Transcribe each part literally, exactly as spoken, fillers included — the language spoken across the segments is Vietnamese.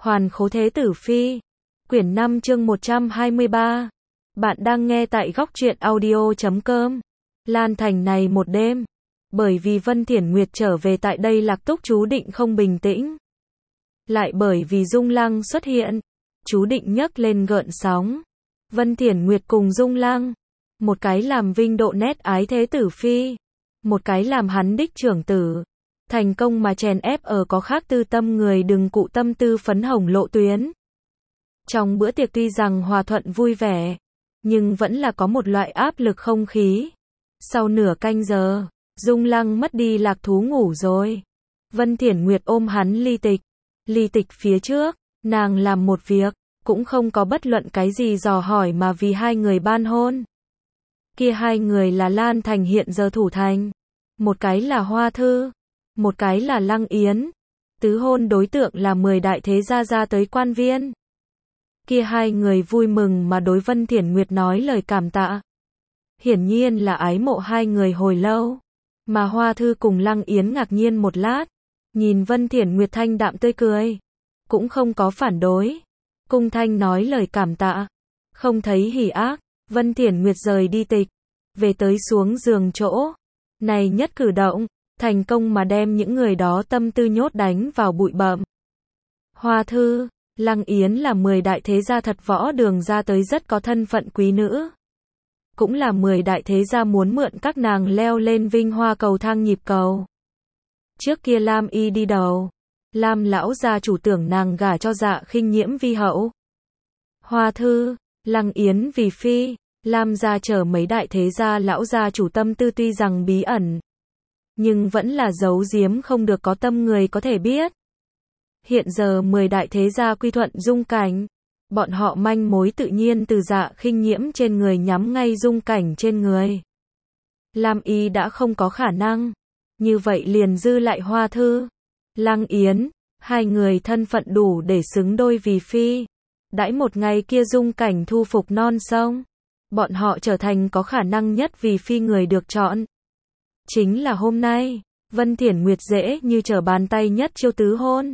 Hoàn Khố Thế Tử Phi, quyển năm chương một trăm hai mươi ba. Bạn đang nghe tại góc truyện audio chấm com. Lan Thành này một đêm, bởi vì Vân Thiển Nguyệt trở về tại đây Lạc Túc chú định không bình tĩnh. Lại bởi vì Dung Lăng xuất hiện, chú định nhấc lên gợn sóng. Vân Thiển Nguyệt cùng Dung Lăng, một cái làm vinh độ nét ái Thế Tử Phi, một cái làm hắn đích trưởng tử. Thành công mà chèn ép ở có khác tư tâm người đừng cụ tâm tư phấn hồng lộ tuyến. Trong bữa tiệc tuy rằng hòa thuận vui vẻ, nhưng vẫn là có một loại áp lực không khí. Sau nửa canh giờ, Dung Lăng mất đi lạc thú ngủ rồi. Vân Thiển Nguyệt ôm hắn ly tịch. Ly tịch phía trước, nàng làm một việc, cũng không có bất luận cái gì dò hỏi mà vì hai người ban hôn. Kia hai người là Lan Thành hiện giờ thủ thành. Một cái là Hoa Thư, một cái là Lăng Yến. Tứ hôn đối tượng là mười đại thế gia ra tới quan viên. Kia hai người vui mừng mà đối Vân Thiển Nguyệt nói lời cảm tạ. Hiển nhiên là ái mộ hai người hồi lâu. Mà Hoa Thư cùng Lăng Yến ngạc nhiên một lát. Nhìn Vân Thiển Nguyệt thanh đạm tươi cười. Cũng không có phản đối. Cung thanh nói lời cảm tạ. Không thấy hỉ ác. Vân Thiển Nguyệt rời đi tịch. Về tới xuống giường chỗ. Này nhất cử động. Thành công mà đem những người đó tâm tư nhốt đánh vào bụi bặm. Hoa Thư, Lăng Yến là mười đại thế gia thật võ đường ra tới rất có thân phận quý nữ. Cũng là mười đại thế gia muốn mượn các nàng leo lên vinh hoa cầu thang nhịp cầu. Trước kia Lam Y đi đầu. Lam lão gia chủ tưởng nàng gả cho Dạ Khinh Nhiễm vi hậu. Hoa Thư, Lăng Yến vì phi. Lam gia chờ mấy đại thế gia lão gia chủ tâm tư tuy rằng bí ẩn, nhưng vẫn là giấu giếm không được có tâm người có thể biết. Hiện giờ mười đại thế gia quy thuận Dung Cảnh, bọn họ manh mối tự nhiên từ Dạ Khinh Nhiễm trên người nhắm ngay Dung Cảnh trên người. Lam Y đã không có khả năng, như vậy liền dư lại Hoa Thư, Lăng Yến, hai người thân phận đủ để xứng đôi vì phi. Đãi một ngày kia Dung Cảnh thu phục non sông, bọn họ trở thành có khả năng nhất vì phi người được chọn. Chính là hôm nay, Vân Thiển Nguyệt dễ như trở bàn tay nhất chiêu tứ hôn.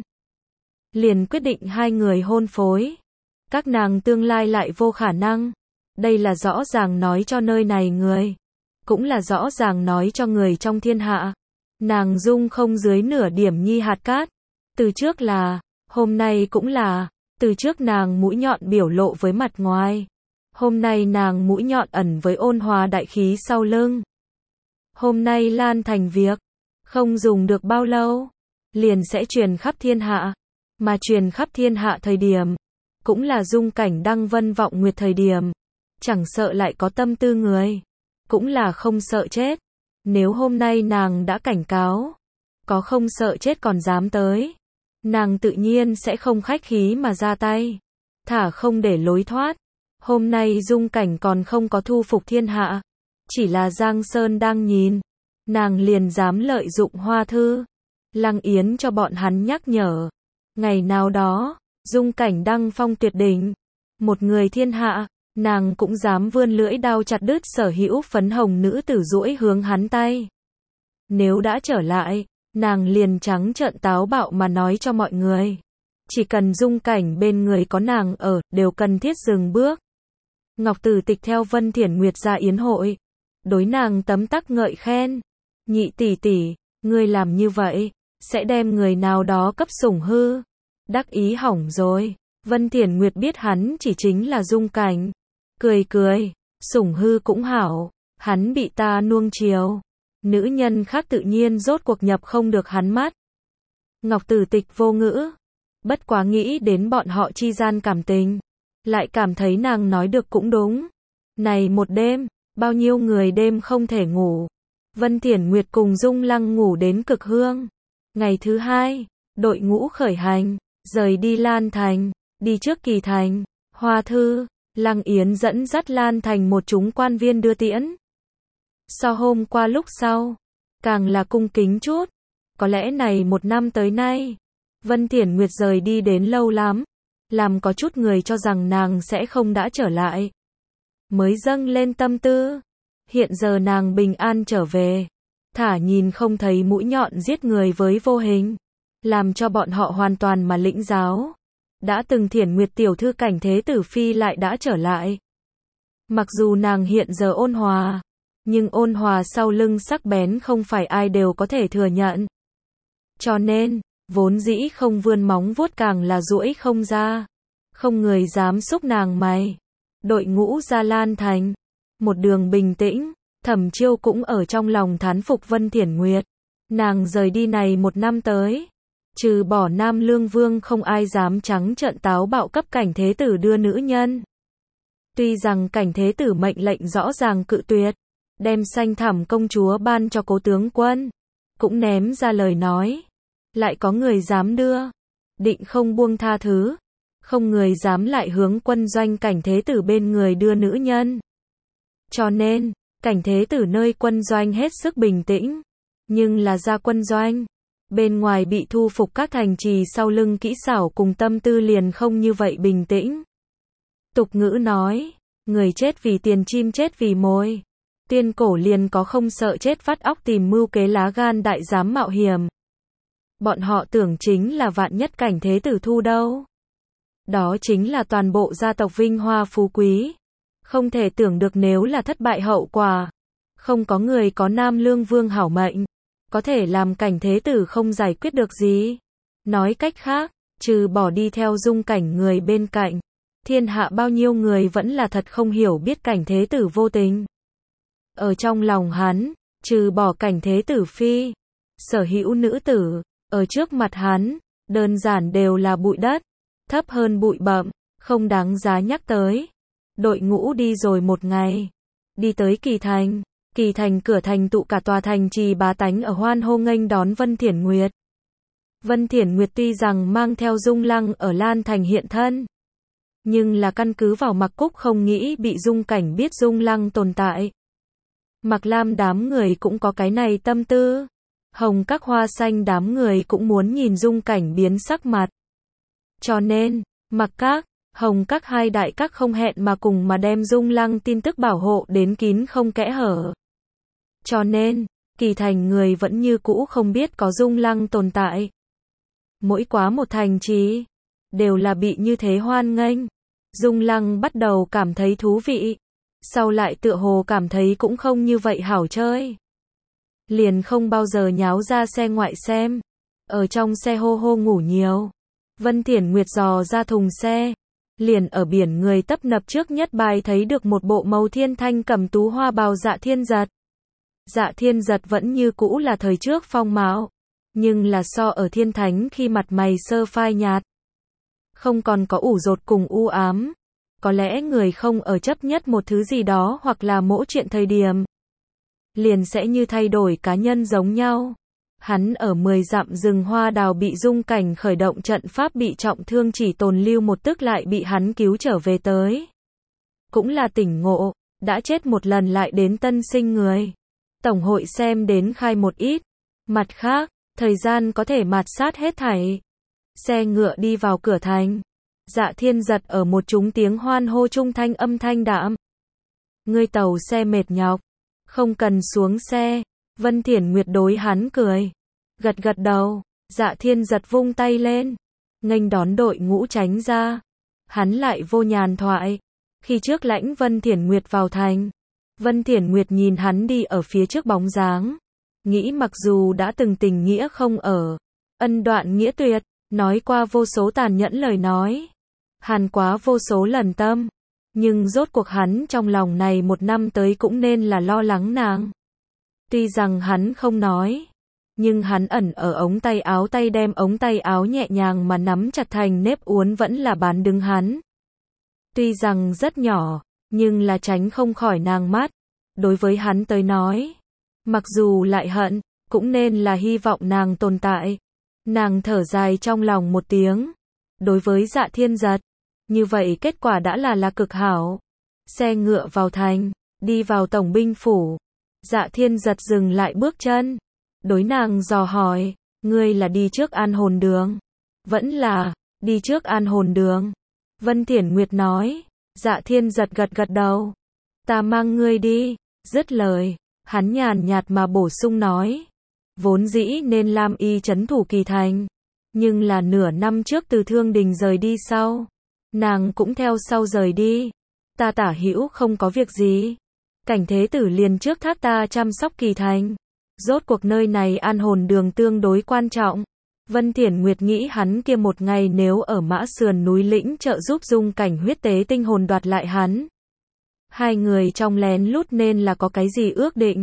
Liền quyết định hai người hôn phối. Các nàng tương lai lại vô khả năng. Đây là rõ ràng nói cho nơi này người. Cũng là rõ ràng nói cho người trong thiên hạ. Nàng Dung không dưới nửa điểm nhi hạt cát. Từ trước là, hôm nay cũng là, từ trước nàng mũi nhọn biểu lộ với mặt ngoài. Hôm nay nàng mũi nhọn ẩn với ôn hòa đại khí sau lưng. Hôm nay Lan Thành việc, không dùng được bao lâu, liền sẽ truyền khắp thiên hạ. Mà truyền khắp thiên hạ thời điểm, cũng là Dung Cảnh đăng vân vọng nguyệt thời điểm. Chẳng sợ lại có tâm tư người, cũng là không sợ chết. Nếu hôm nay nàng đã cảnh cáo, có không sợ chết còn dám tới, nàng tự nhiên sẽ không khách khí mà ra tay, thả không để lối thoát. Hôm nay Dung Cảnh còn không có thu phục thiên hạ, chỉ là Giang Sơn đang nhìn, nàng liền dám lợi dụng Hoa Thư, Lăng Yến cho bọn hắn nhắc nhở. Ngày nào đó, Dung Cảnh đăng phong tuyệt đỉnh, một người thiên hạ, nàng cũng dám vươn lưỡi đao chặt đứt sở hữu phấn hồng nữ tử duỗi hướng hắn tay. Nếu đã trở lại, nàng liền trắng trợn táo bạo mà nói cho mọi người. Chỉ cần Dung Cảnh bên người có nàng ở, đều cần thiết dừng bước. Ngọc Tử Tịch theo Vân Thiển Nguyệt ra yến hội, đối nàng tấm tắc ngợi khen. Nhị tỷ tỷ, ngươi làm như vậy, sẽ đem người nào đó cấp sủng hư. Đắc ý hỏng rồi. Vân Thiển Nguyệt biết hắn chỉ chính là Dung Cảnh. Cười cười, sủng hư cũng hảo, hắn bị ta nuông chiều. Nữ nhân khác tự nhiên rốt cuộc nhập không được hắn mắt. Ngọc Tử Tịch vô ngữ. Bất quá nghĩ đến bọn họ chi gian cảm tình, lại cảm thấy nàng nói được cũng đúng. Này một đêm, bao nhiêu người đêm không thể ngủ. Vân Thiển Nguyệt cùng Dung Lăng ngủ đến cực hương. Ngày thứ hai, đội ngũ khởi hành, rời đi Lan Thành, đi trước Kỳ Thành. Hoa Thư, Lăng Yến dẫn dắt Lan Thành một chúng quan viên đưa tiễn. So hôm qua lúc sau, càng là cung kính chút. Có lẽ này một năm tới nay, Vân Thiển Nguyệt rời đi đến lâu lắm, làm có chút người cho rằng nàng sẽ không đã trở lại. Mới dâng lên tâm tư, hiện giờ nàng bình an trở về, thả nhìn không thấy mũi nhọn giết người với vô hình, làm cho bọn họ hoàn toàn mà lĩnh giáo. đã từng Thiển Nguyệt tiểu thư Cảnh Thế Tử Phi lại đã trở lại. Mặc dù nàng hiện giờ ôn hòa, nhưng ôn hòa sau lưng sắc bén không phải ai đều có thể thừa nhận. Cho nên, vốn dĩ không vươn móng vuốt càng là duỗi không ra. Không người dám xúc nàng mày. Đội ngũ ra Lan Thành. Một đường bình tĩnh, Thẩm Chiêu cũng ở trong lòng thán phục Vân Thiển Nguyệt. Nàng rời đi này một năm tới. Trừ bỏ Nam Lương Vương không ai dám trắng trợn táo bạo cấp Cảnh Thế Tử đưa nữ nhân. Tuy rằng Cảnh Thế Tử mệnh lệnh rõ ràng cự tuyệt, đem Xanh Thẳm công chúa ban cho Cố tướng quân, cũng ném ra lời nói, lại có người dám đưa, định không buông tha thứ, không người dám lại hướng quân doanh Cảnh Thế Tử bên người đưa nữ nhân. Cho nên, Cảnh Thế Tử nơi quân doanh hết sức bình tĩnh, nhưng là ra quân doanh, bên ngoài bị thu phục các thành trì sau lưng kỹ xảo cùng tâm tư liền không như vậy bình tĩnh. Tục ngữ nói, người chết vì tiền chim chết vì mồi. Tiên cổ liền có không sợ chết vắt óc tìm mưu kế lá gan đại dám mạo hiểm. Bọn họ tưởng chính là vạn nhất Cảnh Thế Tử thu đâu. Đó chính là toàn bộ gia tộc vinh hoa phú quý. Không thể tưởng được nếu là thất bại hậu quả. Không có người có Nam Lương Vương hảo mệnh. Có thể làm Cảnh Thế Tử không giải quyết được gì. Nói cách khác, trừ bỏ đi theo Dung Cảnh người bên cạnh. Thiên hạ bao nhiêu người vẫn là thật không hiểu biết Cảnh Thế Tử vô tình. Ở trong lòng hắn, trừ bỏ Cảnh Thế Tử Phi, sở hữu nữ tử, ở trước mặt hắn, đơn giản đều là bụi đất, thấp hơn bụi bặm, không đáng giá nhắc tới. Đội ngũ đi rồi một ngày, đi tới Kỳ Thành, Kỳ Thành cửa thành tụ cả tòa thành trì bá tánh ở hoan hô nghênh đón Vân Thiển Nguyệt. Vân Thiển Nguyệt tuy rằng mang theo Dung Lăng ở Lan Thành hiện thân, nhưng là căn cứ vào Mặc Cúc không nghĩ bị Dung Cảnh biết Dung Lăng tồn tại. Mặc Lam đám người cũng có cái này tâm tư. Hồng Các Hoa Xanh đám người cũng muốn nhìn Dung Cảnh biến sắc mặt. Cho nên, Mặc Các, Hồng Các hai đại các không hẹn mà cùng mà đem Dung Lăng tin tức bảo hộ đến kín không kẽ hở. Cho nên, Kỳ Thành người vẫn như cũ không biết có Dung Lăng tồn tại. Mỗi quá một thành trì, đều là bị như thế hoan nghênh. Dung Lăng bắt đầu cảm thấy thú vị. Sau lại tựa hồ cảm thấy cũng không như vậy hảo chơi. Liền không bao giờ nháo ra xe ngoại xem. Ở trong xe hô hô ngủ nhiều. Vân Thiển Nguyệt dò ra thùng xe. Liền ở biển người tấp nập trước nhất bài thấy được một bộ màu thiên thanh cầm tú hoa bào Dạ Thiên Giật. Dạ Thiên Giật vẫn như cũ là thời trước phong mạo. Nhưng là so ở thiên thánh khi mặt mày sơ phai nhạt. Không còn có ủ rột cùng u ám. Có lẽ người không ở chấp nhất một thứ gì đó hoặc là mỗi chuyện thời điểm. Liền sẽ như thay đổi cá nhân giống nhau. Hắn ở mười dặm rừng hoa đào bị Dung Cảnh khởi động trận pháp bị trọng thương chỉ tồn lưu một tức lại bị hắn cứu trở về tới. Cũng là tỉnh ngộ, đã chết một lần lại đến tân sinh người. Tổng hội xem đến khai một ít. Mặt khác, thời gian có thể mạt sát hết thảy. Xe ngựa đi vào cửa thành. Dạ Thiên Giật ở một chúng tiếng hoan hô trung thanh âm thanh đạm. Ngươi tàu xe mệt nhọc, không cần xuống xe. Vân Thiển Nguyệt đối hắn cười, gật gật đầu. Dạ Thiên Giật vung tay lên, nghênh đón đội ngũ tránh ra. Hắn lại vô nhàn thoại. Khi trước lãnh Vân Thiển Nguyệt vào thành, Vân Thiển Nguyệt nhìn hắn đi ở phía trước bóng dáng, nghĩ mặc dù đã từng tình nghĩa không ở, ân đoạn nghĩa tuyệt, nói qua vô số tàn nhẫn lời nói, hàn quá vô số lần tâm, nhưng rốt cuộc hắn trong lòng này một năm tới cũng nên là lo lắng nàng. Tuy rằng hắn không nói, nhưng hắn ẩn ở ống tay áo tay đem ống tay áo nhẹ nhàng mà nắm chặt thành nếp uốn vẫn là bán đứng hắn. Tuy rằng rất nhỏ, nhưng là tránh không khỏi nàng mắt. Đối với hắn tới nói, mặc dù lại hận, cũng nên là hy vọng nàng tồn tại. Nàng thở dài trong lòng một tiếng. Đối với Dạ Thiên Giật, như vậy kết quả đã là là cực hảo. Xe ngựa vào thành, đi vào tổng binh phủ. Dạ Thiên Giật dừng lại bước chân. Đối nàng dò hỏi, ngươi là đi trước An Hồn Đường? Vẫn là, đi trước An Hồn Đường. Vân Thiển Nguyệt nói. Dạ Thiên Giật gật gật đầu. Ta mang ngươi đi. Dứt lời, hắn nhàn nhạt mà bổ sung nói. Vốn dĩ nên Lam Y trấn thủ Kỳ Thành. Nhưng là nửa năm trước từ Thương Đình rời đi sau, nàng cũng theo sau rời đi. Ta tả hữu không có việc gì. Cảnh Thế Tử liền trước thác ta chăm sóc Kỳ Thành. Rốt cuộc nơi này an hồn đường tương đối quan trọng. Vân Thiển Nguyệt nghĩ hắn kia một ngày nếu ở Mã Sườn núi lĩnh trợ giúp Dung Cảnh huyết tế tinh hồn đoạt lại hắn. Hai người trong lén lút nên là có cái gì ước định.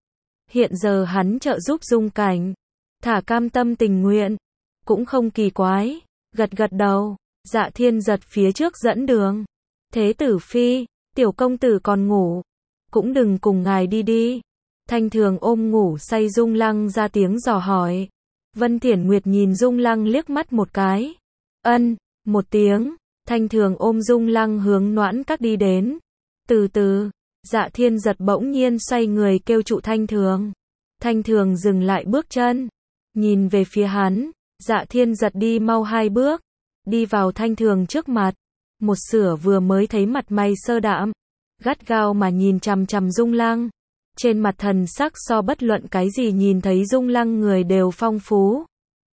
Hiện giờ hắn trợ giúp Dung Cảnh, thả cam tâm tình nguyện, cũng không kỳ quái, gật gật đầu. Dạ Thiên Giật phía trước dẫn đường. Thế Tử phi, tiểu công tử còn ngủ, cũng đừng cùng ngài đi đi. Thanh Thường ôm ngủ say Dung Lăng ra tiếng dò hỏi. Vân Thiển Nguyệt nhìn Dung Lăng liếc mắt một cái. Ân, một tiếng. Thanh Thường ôm Dung Lăng hướng Noãn Các đi đến. Từ từ, Dạ Thiên Giật bỗng nhiên xoay người kêu trụ Thanh Thường. Thanh Thường dừng lại bước chân, nhìn về phía hắn. Dạ Thiên Giật đi mau hai bước, đi vào Thanh Thường trước mặt. Một sửa vừa mới thấy mặt mày sơ đạm, gắt gao mà nhìn chằm chằm Dung Lăng. Trên mặt thần sắc so bất luận cái gì nhìn thấy Dung Lăng người đều phong phú.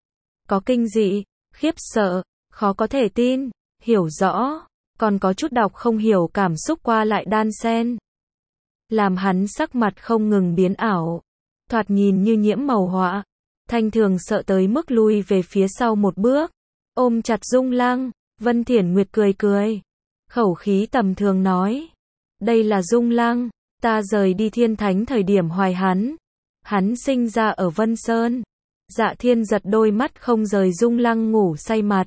Có kinh dị, khiếp sợ, khó có thể tin, hiểu rõ, còn có chút đọc không hiểu cảm xúc qua lại đan xen. Làm hắn sắc mặt không ngừng biến ảo, thoạt nhìn như nhiễm màu họa. Thanh Thường sợ tới mức lui về phía sau một bước, ôm chặt Dung Lăng. Vân Thiển Nguyệt cười cười, khẩu khí tầm thường nói. Đây là Dung Lăng, ta rời đi Thiên Thánh thời điểm hoài hắn. Hắn sinh ra ở Vân Sơn. Dạ Thiên Giật đôi mắt không rời Dung Lăng ngủ say mặt.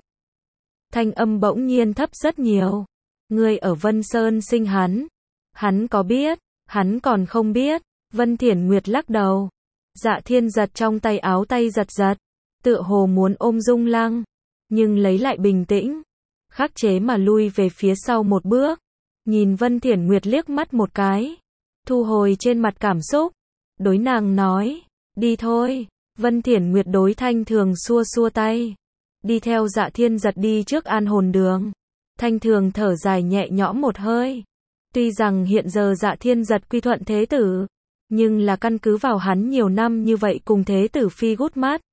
Thanh âm bỗng nhiên thấp rất nhiều. Ngươi ở Vân Sơn sinh hắn. Hắn có biết, hắn còn không biết. Vân Thiển Nguyệt lắc đầu. Dạ Thiên Giật trong tay áo tay giật giật, tựa hồ muốn ôm Dung Lăng, nhưng lấy lại bình tĩnh, khắc chế mà lui về phía sau một bước, nhìn Vân Thiển Nguyệt liếc mắt một cái, thu hồi trên mặt cảm xúc, đối nàng nói, đi thôi. Vân Thiển Nguyệt đối Thanh Thường xua xua tay, đi theo Dạ Thiên Giật đi trước an hồn đường. Thanh Thường thở dài nhẹ nhõm một hơi, tuy rằng hiện giờ Dạ Thiên Giật quy thuận Thế Tử, nhưng là căn cứ vào hắn nhiều năm như vậy cùng Thế Tử phi gút mắt,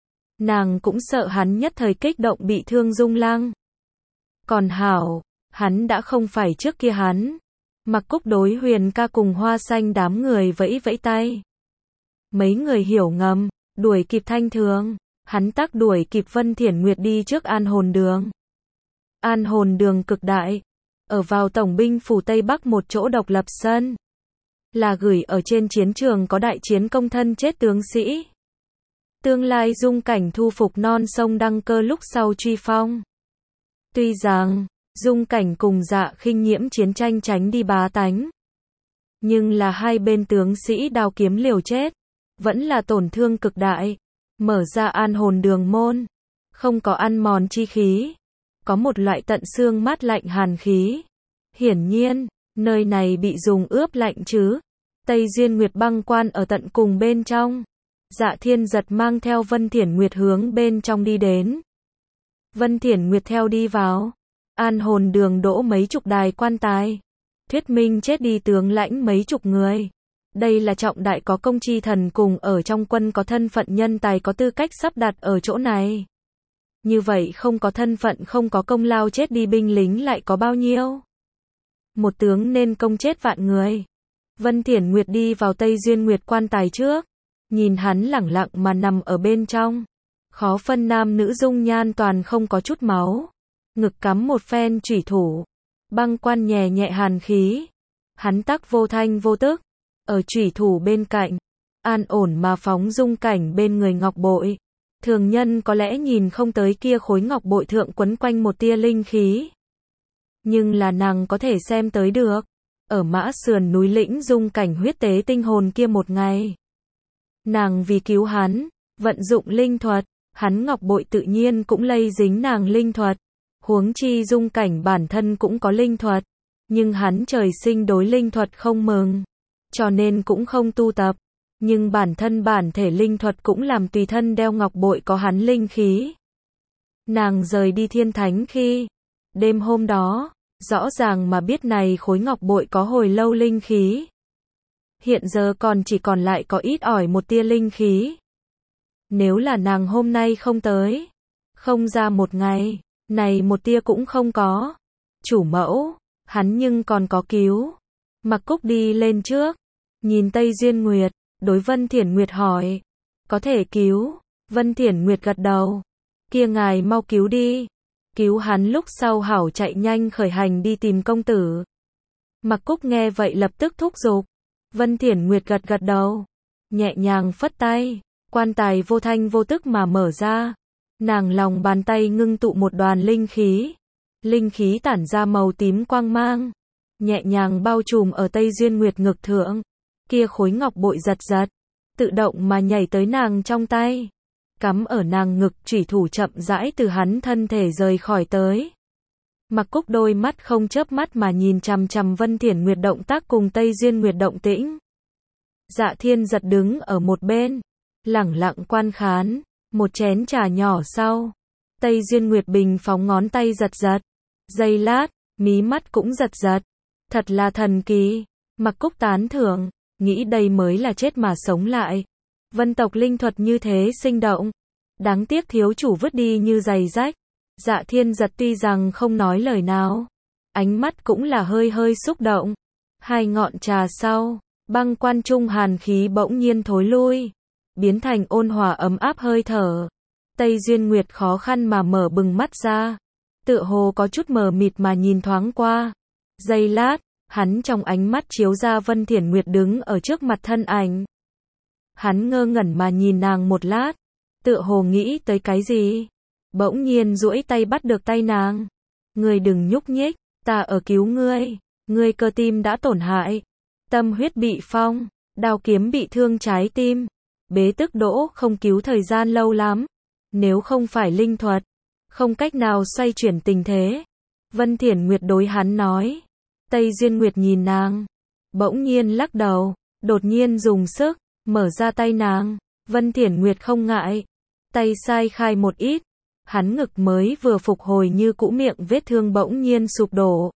nàng cũng sợ hắn nhất thời kích động bị thương Dung Lăng. Còn hảo, hắn đã không phải trước kia hắn. Mặc Cúc đối Huyền ca cùng Hoa Xanh đám người vẫy vẫy tay. Mấy người hiểu ngầm, đuổi kịp Thanh Thường, hắn tác đuổi kịp Vân Thiển Nguyệt đi trước an hồn đường. An hồn đường cực đại, ở vào tổng binh phủ Tây Bắc một chỗ độc lập sân. Là gửi ở trên chiến trường có đại chiến công thân chết tướng sĩ. Tương lai Dung Cảnh thu phục non sông đăng cơ lúc sau truy phong. Tuy rằng, Dung Cảnh cùng Dạ Khinh Nhiễm chiến tranh tránh đi bá tánh. Nhưng là hai bên tướng sĩ đao kiếm liều chết, vẫn là tổn thương cực đại. Mở ra an hồn đường môn, không có ăn mòn chi khí. Có một loại tận xương mát lạnh hàn khí. Hiển nhiên, nơi này bị dùng ướp lạnh chứ. Tây Duyên Nguyệt băng quan ở tận cùng bên trong. Dạ Thiên Giật mang theo Vân Thiển Nguyệt hướng bên trong đi đến. Vân Thiển Nguyệt theo đi vào. An hồn đường đỗ mấy chục đài quan tài. Thuyết minh chết đi tướng lãnh mấy chục người. Đây là trọng đại có công chi thần cùng ở trong quân có thân phận nhân tài có tư cách sắp đặt ở chỗ này. Như vậy không có thân phận không có công lao chết đi binh lính lại có bao nhiêu? Một tướng nên công chết vạn người. Vân Thiển Nguyệt đi vào Tây Duyên Nguyệt quan tài trước. Nhìn hắn lẳng lặng mà nằm ở bên trong. Khó phân nam nữ dung nhan toàn không có chút máu. Ngực cắm một phen chủy thủ. Băng quan nhẹ nhẹ hàn khí. Hắn tắc vô thanh vô tức. Ở chủy thủ bên cạnh. An ổn mà phóng Dung Cảnh bên người ngọc bội. Thường nhân có lẽ nhìn không tới kia khối ngọc bội thượng quấn quanh một tia linh khí. Nhưng là nàng có thể xem tới được. Ở Mã Sườn núi lĩnh Dung Cảnh huyết tế tinh hồn kia một ngày. Nàng vì cứu hắn, vận dụng linh thuật, hắn ngọc bội tự nhiên cũng lây dính nàng linh thuật. Huống chi Dung Cảnh bản thân cũng có linh thuật, nhưng hắn trời sinh đối linh thuật không mừng, cho nên cũng không tu tập. Nhưng bản thân bản thể linh thuật cũng làm tùy thân đeo ngọc bội có hắn linh khí. Nàng rời đi Thiên Thánh khi, đêm hôm đó, rõ ràng mà biết này khối ngọc bội có hồi lâu linh khí. Hiện giờ còn chỉ còn lại có ít ỏi một tia linh khí. Nếu là nàng hôm nay không tới, Không ra một ngày, này một tia cũng không có. Chủ mẫu, hắn nhưng còn có cứu. Mặc Cúc đi lên trước, nhìn Tây Duyên Nguyệt, đối Vân Thiển Nguyệt hỏi, có thể cứu. Vân Thiển Nguyệt gật đầu, kia ngài mau cứu đi. Cứu hắn lúc sau hảo chạy nhanh khởi hành đi tìm công tử. Mặc Cúc nghe vậy lập tức thúc giục. Vân Thiển Nguyệt gật gật đầu, nhẹ nhàng phất tay, quan tài vô thanh vô tức mà mở ra. Nàng lòng bàn tay ngưng tụ một đoàn linh khí. Linh khí tản ra màu tím quang mang, nhẹ nhàng bao trùm ở Tây Duyên Nguyệt ngực thượng. Kia khối ngọc bội giật giật, tự động mà nhảy tới nàng trong tay, cắm ở nàng ngực, chủy thủ chậm rãi từ hắn thân thể rời khỏi tới. Mặc Cúc đôi mắt không chớp mắt mà nhìn chằm chằm Vân Thiển Nguyệt động tác cùng Tây Duyên Nguyệt động tĩnh. Dạ Thiên Giật đứng ở một bên, lẳng lặng quan khán. Một chén trà nhỏ sau, Tây Duyên Nguyệt bình phóng ngón tay giật giật. Giây lát, mí mắt cũng giật giật. Thật là thần kỳ. Mặc Cúc tán thưởng, nghĩ đây mới là chết mà sống lại. Vân tộc linh thuật như thế sinh động. Đáng tiếc thiếu chủ vứt đi như giày rách. Dạ Thiên Giật tuy rằng không nói lời nào, ánh mắt cũng là hơi hơi xúc động. Hai ngọn trà sau, băng quan trung hàn khí bỗng nhiên thối lui, biến thành ôn hòa ấm áp hơi thở. Tây Duyên Nguyệt khó khăn mà mở bừng mắt ra, tựa hồ có chút mờ mịt mà nhìn thoáng qua. Giây lát, hắn trong ánh mắt chiếu ra Vân Thiển Nguyệt đứng ở trước mặt thân ảnh. Hắn ngơ ngẩn mà nhìn nàng một lát, tựa hồ nghĩ tới cái gì, bỗng nhiên duỗi tay bắt được tay nàng. Ngươi đừng nhúc nhích, ta ở cứu ngươi, ngươi cơ tim đã tổn hại, tâm huyết bị phong, đao kiếm bị thương trái tim, bế tức đỗ không cứu thời gian lâu lắm, nếu không phải linh thuật, không cách nào xoay chuyển tình thế. Vân Thiển Nguyệt đối hắn nói. Tây Duyên Nguyệt nhìn nàng, bỗng nhiên lắc đầu, đột nhiên dùng sức, mở ra tay nàng. Vân Thiển Nguyệt không ngại, tay sai khai một ít, hắn ngực mới vừa phục hồi như cũ miệng vết thương bỗng nhiên sụp đổ.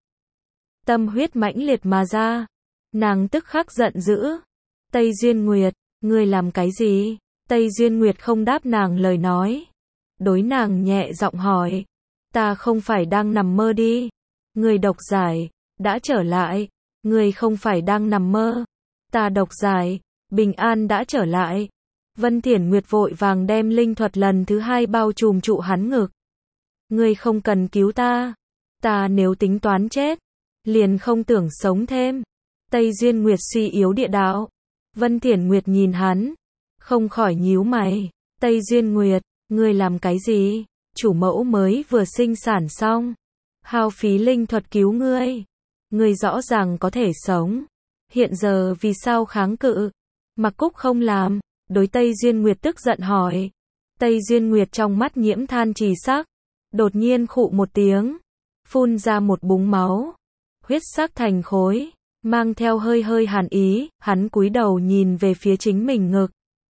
Tâm huyết mãnh liệt mà ra, nàng tức khắc giận dữ. Tây Duyên Nguyệt, ngươi làm cái gì? Tây Duyên Nguyệt không đáp nàng lời nói, đối nàng nhẹ giọng hỏi, ta không phải đang nằm mơ đi? Ngươi độc giải đã trở lại, ngươi không phải đang nằm mơ, ta độc giải bình an đã trở lại. Vân Thiển Nguyệt vội vàng đem linh thuật lần thứ hai bao trùm trụ hắn ngực. Ngươi không cần cứu ta, ta nếu tính toán chết, liền không tưởng sống thêm. Tây Duyên Nguyệt suy yếu địa đạo. Vân Thiển Nguyệt nhìn hắn, không khỏi nhíu mày. Tây Duyên Nguyệt, ngươi làm cái gì? Chủ mẫu mới vừa sinh sản xong, hao phí linh thuật cứu ngươi, ngươi rõ ràng có thể sống, hiện giờ vì sao kháng cự? Mặc Cúc không làm, đối Tây Duyên Nguyệt tức giận hỏi. Tây Duyên Nguyệt trong mắt nhiễm than trì sắc, đột nhiên khụ một tiếng, phun ra một búng máu, huyết sắc thành khối, mang theo hơi hơi hàn ý. Hắn cúi đầu nhìn về phía chính mình ngực,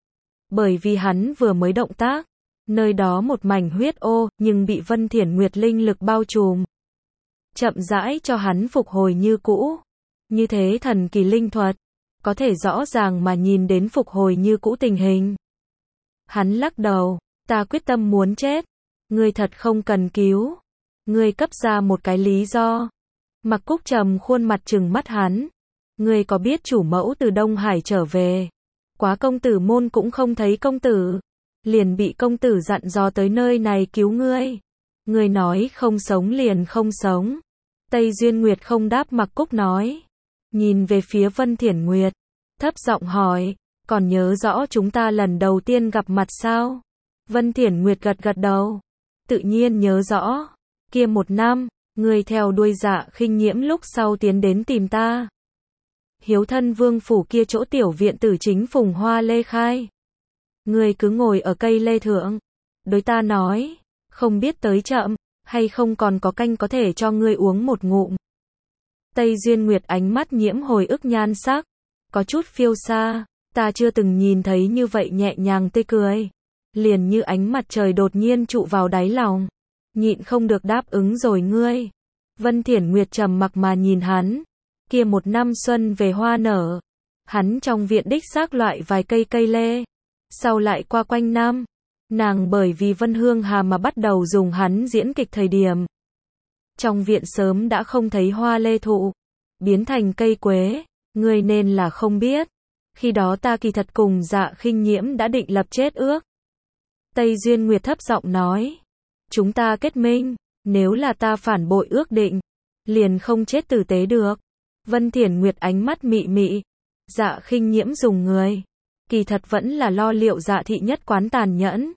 bởi vì hắn vừa mới động tác, nơi đó một mảnh huyết ô, nhưng bị Vân Thiển Nguyệt linh lực bao trùm, chậm rãi cho hắn phục hồi như cũ. Như thế thần kỳ linh thuật, có thể rõ ràng mà nhìn đến phục hồi như cũ tình hình. Hắn lắc đầu, ta quyết tâm muốn chết, ngươi thật không cần cứu, ngươi cấp ra một cái lý do. Mặc Cúc trầm khuôn mặt trừng mắt hắn, ngươi có biết chủ mẫu từ Đông Hải trở về, quá công tử môn cũng không thấy công tử, liền bị công tử dặn dò tới nơi này cứu ngươi, ngươi nói không sống liền không sống. Tây Duyên Nguyệt không đáp Mặc Cúc nói, nhìn về phía Vân Thiển Nguyệt, thấp giọng hỏi, còn nhớ rõ chúng ta lần đầu tiên gặp mặt sao? Vân Thiển Nguyệt gật gật đầu, tự nhiên nhớ rõ, kia một năm, ngươi theo đuôi Dạ Khinh Nhiễm lúc sau tiến đến tìm ta. Hiếu thân vương phủ kia chỗ tiểu viện tử chính phùng hoa lê khai. Ngươi cứ ngồi ở cây lê thượng, đối ta nói, không biết tới chậm, hay không còn có canh có thể cho ngươi uống một ngụm. Tây Duyên Nguyệt ánh mắt nhiễm hồi ức nhan sắc, có chút phiêu xa, ta chưa từng nhìn thấy như vậy nhẹ nhàng tươi cười, liền như ánh mặt trời đột nhiên trụ vào đáy lòng, nhịn không được đáp ứng rồi ngươi. Vân Thiển Nguyệt trầm mặc mà nhìn hắn, kia một năm xuân về hoa nở, hắn trong viện đích xác loại vài cây cây lê, sau lại qua quanh năm, Nàng bởi vì Vân Hương Hà mà bắt đầu dùng hắn diễn kịch thời điểm. Trong viện sớm đã không thấy hoa lê thụ, biến thành cây quế, ngươi nên là không biết. Khi đó ta kỳ thật cùng Dạ Khinh Nhiễm đã định lập chết ước. Tây Duyên Nguyệt thấp giọng nói. Chúng ta kết minh, nếu là ta phản bội ước định, liền không chết tử tế được. Vân Thiển Nguyệt ánh mắt mị mị. Dạ Khinh Nhiễm dùng người, kỳ thật vẫn là lo liệu Dạ thị nhất quán tàn nhẫn.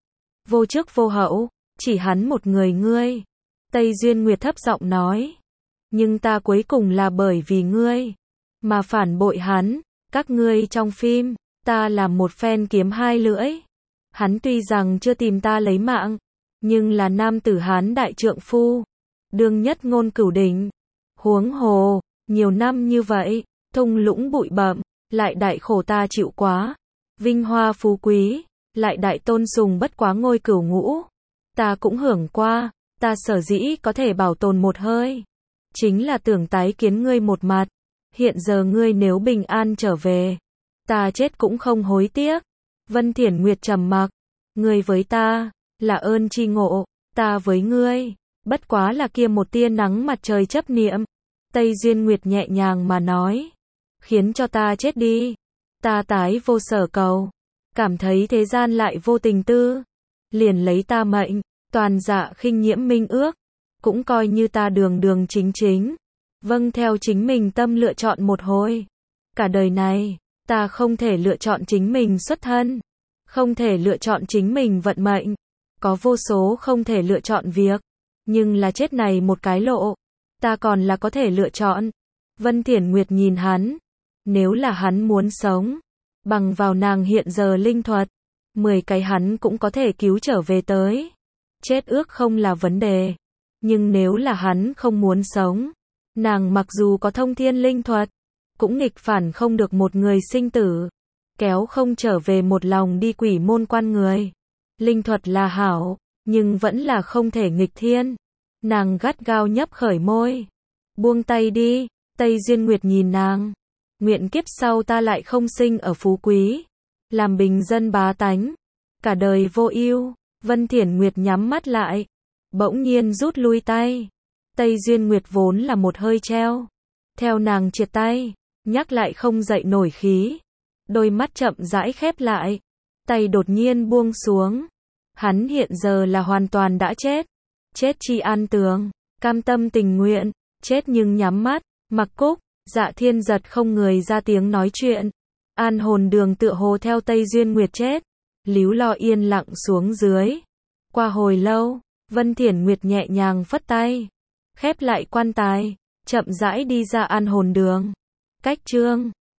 Vô trước vô hậu, chỉ hắn một người ngươi. Tây Duyên Nguyệt thấp giọng nói. Nhưng ta cuối cùng là bởi vì ngươi mà phản bội hắn. Các ngươi trong phim, ta làm một phen kiếm hai lưỡi. Hắn tuy rằng chưa tìm ta lấy mạng, nhưng là nam tử Hán đại trượng phu, đương nhất ngôn cửu đỉnh. Huống hồ, nhiều năm như vậy, thung lũng bụi bặm, lại đại khổ ta chịu quá. Vinh hoa phú quý, lại đại tôn sùng bất quá ngôi cửu ngũ. Ta cũng hưởng qua, ta sở dĩ có thể bảo tồn một hơi. Chính là tưởng tái kiến ngươi một mặt. Hiện giờ ngươi nếu bình an trở về, ta chết cũng không hối tiếc. Vân Thiển Nguyệt trầm mặc. Ngươi với ta, là ơn tri ngộ, ta với ngươi, bất quá là kia một tia nắng mặt trời chấp niệm. Tây Duyên Nguyệt nhẹ nhàng mà nói. Khiến cho ta chết đi. Ta tái vô sở cầu. Cảm thấy thế gian lại vô tình tư. Liền lấy ta mệnh, toàn Dạ Khinh Nhiễm minh ước. Cũng coi như ta đường đường chính chính. Vâng theo chính mình tâm lựa chọn một hồi. Cả đời này, ta không thể lựa chọn chính mình xuất thân. Không thể lựa chọn chính mình vận mệnh. Có vô số không thể lựa chọn việc. Nhưng là chết này một cái lộ. Ta còn là có thể lựa chọn. Vân Thiển Nguyệt nhìn hắn. Nếu là hắn muốn sống, bằng vào nàng hiện giờ linh thuật, mười cái hắn cũng có thể cứu trở về tới. Chết ước không là vấn đề. Nhưng nếu là hắn không muốn sống, nàng mặc dù có thông thiên linh thuật, cũng nghịch phản không được một người sinh tử. Kéo không trở về một lòng đi quỷ môn quan người. Linh thuật là hảo, nhưng vẫn là không thể nghịch thiên. Nàng gắt gao nhấp khởi môi. Buông tay đi. Tây Duyên Nguyệt nhìn nàng. Nguyện kiếp sau ta lại không sinh ở phú quý. Làm bình dân bá tánh. Cả đời vô ưu. Vân Thiển Nguyệt nhắm mắt lại. Bỗng nhiên rút lui tay. Tây Duyên Nguyệt vốn là một hơi treo. Theo nàng triệt tay. Nhắc lại không dậy nổi khí. Đôi mắt chậm rãi khép lại. Tay đột nhiên buông xuống. Hắn hiện giờ là hoàn toàn đã chết. Chết chi an tường. Cam tâm tình nguyện. Chết nhưng nhắm mắt. Mặc Cúc, Dạ Thiên Giật không người ra tiếng nói chuyện. An hồn đường tựa hồ theo Tây Duyên Nguyệt chết. Líu lo yên lặng xuống dưới. Qua hồi lâu, Vân Thiển Nguyệt nhẹ nhàng phất tay. Khép lại quan tài. Chậm rãi đi ra an hồn đường. Cách chương